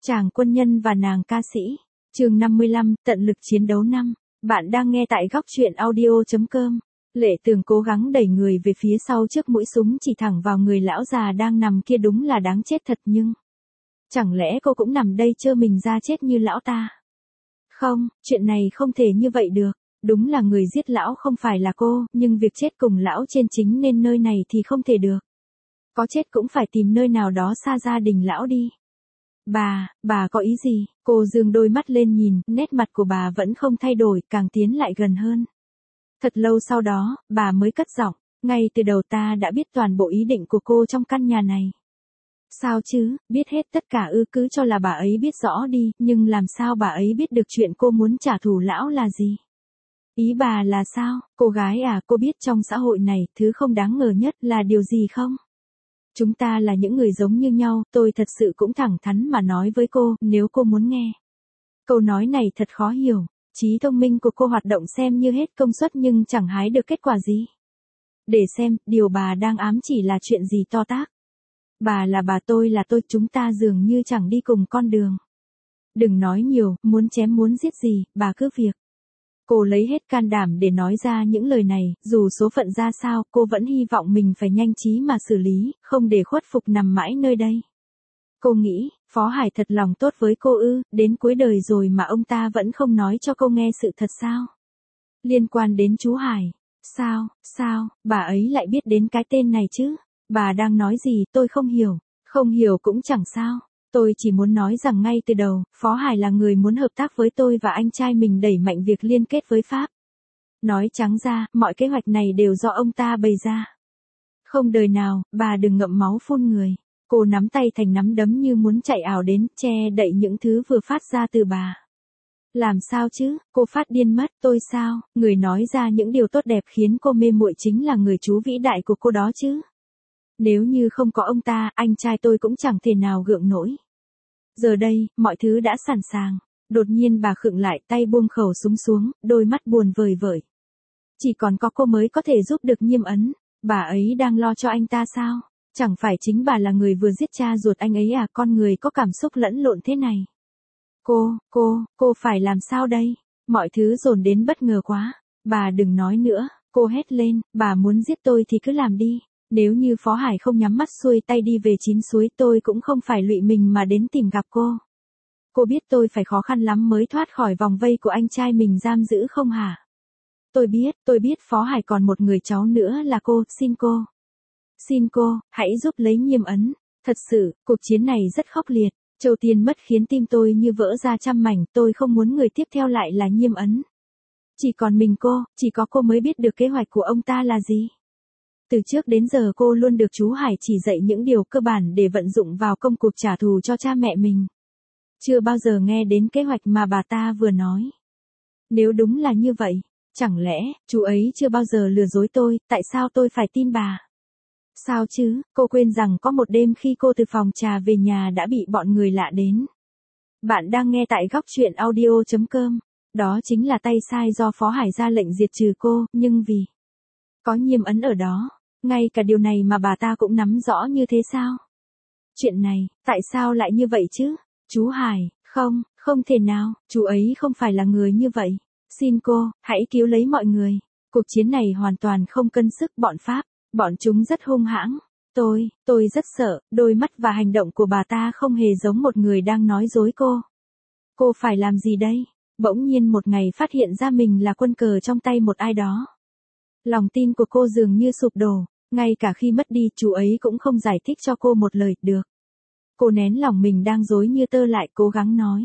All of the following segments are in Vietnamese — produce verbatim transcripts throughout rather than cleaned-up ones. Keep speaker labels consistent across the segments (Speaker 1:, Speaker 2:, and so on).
Speaker 1: Chàng quân nhân và nàng ca sĩ. Chương năm mươi lăm, tận lực chiến đấu năm. Bạn đang nghe tại góc truyện audio chấm com. Lệ Tường cố gắng đẩy người về phía sau trước mũi súng chỉ thẳng vào người lão già đang nằm kia, đúng là đáng chết thật, nhưng chẳng lẽ cô cũng nằm đây trơ mình ra chết như lão ta? Không, chuyện này không thể như vậy được. Đúng là người giết lão không phải là cô, nhưng việc chết cùng lão trên chính nên nơi này thì không thể được. Có chết cũng phải tìm nơi nào đó xa gia đình lão đi. Bà, bà có ý gì? Cô dương đôi mắt lên nhìn, nét mặt của bà vẫn không thay đổi, càng tiến lại gần hơn. Thật lâu sau đó, bà mới cất giọng, ngay từ đầu ta đã biết toàn bộ ý định của cô trong căn nhà này. Sao chứ, biết hết tất cả ư? Cứ cho là bà ấy biết rõ đi, nhưng làm sao bà ấy biết được chuyện cô muốn trả thù lão là gì? Ý bà là sao? Cô gái à, cô biết trong xã hội này, thứ không đáng ngờ nhất là điều gì không? Chúng ta là những người giống như nhau, tôi thật sự cũng thẳng thắn mà nói với cô, nếu cô muốn nghe. Câu nói này thật khó hiểu, trí thông minh của cô hoạt động xem như hết công suất nhưng chẳng hái được kết quả gì. Để xem, điều bà đang ám chỉ là chuyện gì to tát. Bà là bà, tôi là tôi, chúng ta dường như chẳng đi cùng con đường. Đừng nói nhiều, muốn chém muốn giết gì, bà cứ việc. Cô lấy hết can đảm để nói ra những lời này, dù số phận ra sao, cô vẫn hy vọng mình phải nhanh trí mà xử lý, không để khuất phục nằm mãi nơi đây. Cô nghĩ, Phó Hải thật lòng tốt với cô ư, đến cuối đời rồi mà ông ta vẫn không nói cho cô nghe sự thật sao? Liên quan đến chú Hải, sao, sao, bà ấy lại biết đến cái tên này chứ? Bà đang nói gì, tôi không hiểu, không hiểu cũng chẳng sao. Tôi chỉ muốn nói rằng ngay từ đầu, Phó Hải là người muốn hợp tác với tôi và anh trai mình đẩy mạnh việc liên kết với Pháp. Nói trắng ra, mọi kế hoạch này đều do ông ta bày ra. Không đời nào, bà đừng ngậm máu phun người. Cô nắm tay thành nắm đấm như muốn chạy ảo đến, che đậy những thứ vừa phát ra từ bà. Làm sao chứ, cô phát điên mất, tôi sao, người nói ra những điều tốt đẹp khiến cô mê muội chính là người chú vĩ đại của cô đó chứ. Nếu như không có ông ta, anh trai tôi cũng chẳng thể nào gượng nổi. Giờ đây, mọi thứ đã sẵn sàng. Đột nhiên bà khựng lại, tay buông khẩu súng xuống, đôi mắt buồn vời vợi. Chỉ còn có cô mới có thể giúp được Nhiêm Ấn. Bà ấy đang lo cho anh ta sao? Chẳng phải chính bà là người vừa giết cha ruột anh ấy à? Con người có cảm xúc lẫn lộn thế này. Cô, cô, cô phải làm sao đây? Mọi thứ dồn đến bất ngờ quá. Bà đừng nói nữa, cô hét lên, bà muốn giết tôi thì cứ làm đi. Nếu như Phó Hải không nhắm mắt xuôi tay đi về chín suối, tôi cũng không phải lụy mình mà đến tìm gặp cô. Cô biết tôi phải khó khăn lắm mới thoát khỏi vòng vây của anh trai mình giam giữ không hả? Tôi biết, tôi biết Phó Hải còn một người cháu nữa là cô, xin cô. Xin cô, hãy giúp lấy Nhiêm Ấn. Thật sự, cuộc chiến này rất khốc liệt. Châu Tiên mất khiến tim tôi như vỡ ra trăm mảnh, tôi không muốn người tiếp theo lại là Nhiêm Ấn. Chỉ còn mình cô, chỉ có cô mới biết được kế hoạch của ông ta là gì. Từ trước đến giờ cô luôn được chú Hải chỉ dạy những điều cơ bản để vận dụng vào công cuộc trả thù cho cha mẹ mình. Chưa bao giờ nghe đến kế hoạch mà bà ta vừa nói. Nếu đúng là như vậy, chẳng lẽ, chú ấy chưa bao giờ lừa dối tôi, tại sao tôi phải tin bà? Sao chứ, cô quên rằng có một đêm khi cô từ phòng trà về nhà đã bị bọn người lạ đến. Bạn đang nghe tại góc truyện audio chấm com. Đó chính là tay sai do Phó Hải ra lệnh diệt trừ cô, nhưng vì có Nhiêm Ấn ở đó, ngay cả điều này mà bà ta cũng nắm rõ như thế sao? Chuyện này, tại sao lại như vậy chứ? Chú Hải, không, không thể nào, chú ấy không phải là người như vậy. Xin cô, hãy cứu lấy mọi người. Cuộc chiến này hoàn toàn không cân sức bọn Pháp, bọn chúng rất hung hãng. Tôi, tôi rất sợ, đôi mắt và hành động của bà ta không hề giống một người đang nói dối cô. Cô phải làm gì đây? Bỗng nhiên một ngày phát hiện ra mình là quân cờ trong tay một ai đó. Lòng tin của cô dường như sụp đổ, ngay cả khi mất đi, chú ấy cũng không giải thích cho cô một lời, được. Cô nén lòng mình đang rối như tơ lại, cố gắng nói.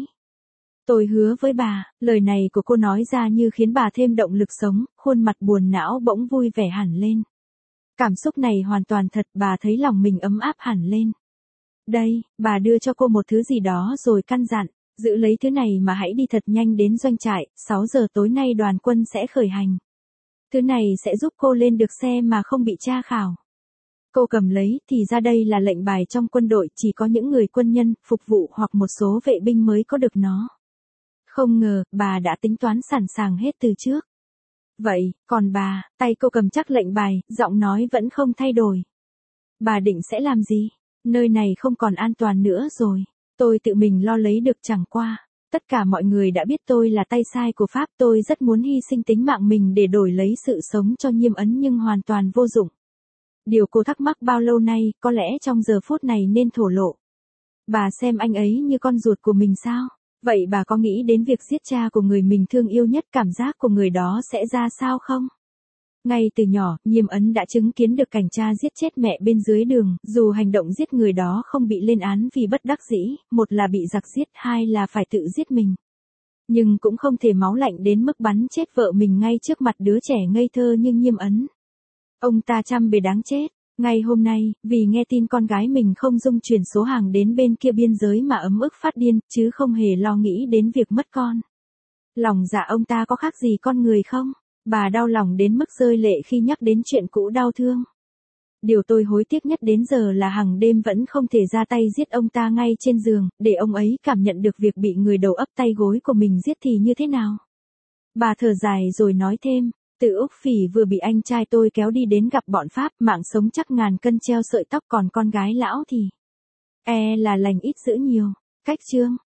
Speaker 1: Tôi hứa với bà, lời này của cô nói ra như khiến bà thêm động lực sống, khuôn mặt buồn não bỗng vui vẻ hẳn lên. Cảm xúc này hoàn toàn thật, bà thấy lòng mình ấm áp hẳn lên. Đây, bà đưa cho cô một thứ gì đó rồi căn dặn, giữ lấy thứ này mà hãy đi thật nhanh đến doanh trại, sáu giờ tối nay đoàn quân sẽ khởi hành. Thứ này sẽ giúp cô lên được xe mà không bị tra khảo. Cô cầm lấy, thì ra đây là lệnh bài trong quân đội, chỉ có những người quân nhân, phục vụ hoặc một số vệ binh mới có được nó. Không ngờ, bà đã tính toán sẵn sàng hết từ trước. Vậy, còn bà, tay cô cầm chắc lệnh bài, giọng nói vẫn không thay đổi. Bà định sẽ làm gì? Nơi này không còn an toàn nữa rồi. Tôi tự mình lo lấy được chẳng qua. Tất cả mọi người đã biết tôi là tay sai của Pháp, tôi rất muốn hy sinh tính mạng mình để đổi lấy sự sống cho Nhiêm Ấn nhưng hoàn toàn vô dụng. Điều cô thắc mắc bao lâu nay, có lẽ trong giờ phút này nên thổ lộ. Bà xem anh ấy như con ruột của mình sao? Vậy bà có nghĩ đến việc giết cha của người mình thương yêu nhất, cảm giác của người đó sẽ ra sao không? Ngay từ nhỏ, Nhiêm Ấn đã chứng kiến được cảnh cha giết chết mẹ bên dưới đường, dù hành động giết người đó không bị lên án vì bất đắc dĩ, một là bị giặc giết, hai là phải tự giết mình. Nhưng cũng không thể máu lạnh đến mức bắn chết vợ mình ngay trước mặt đứa trẻ ngây thơ như Nhiêm Ấn. Ông ta trăm bề đáng chết. Ngay hôm nay, vì nghe tin con gái mình không dung chuyển số hàng đến bên kia biên giới mà ấm ức phát điên, chứ không hề lo nghĩ đến việc mất con. Lòng dạ ông ta có khác gì con người không? Bà đau lòng đến mức rơi lệ khi nhắc đến chuyện cũ đau thương. Điều tôi hối tiếc nhất đến giờ là hàng đêm vẫn không thể ra tay giết ông ta ngay trên giường, để ông ấy cảm nhận được việc bị người đầu ấp tay gối của mình giết thì như thế nào. Bà thở dài rồi nói thêm, từ Úc Phỉ vừa bị anh trai tôi kéo đi đến gặp bọn Pháp, mạng sống chắc ngàn cân treo sợi tóc, còn con gái lão thì e là lành ít dữ nhiều. Cách chương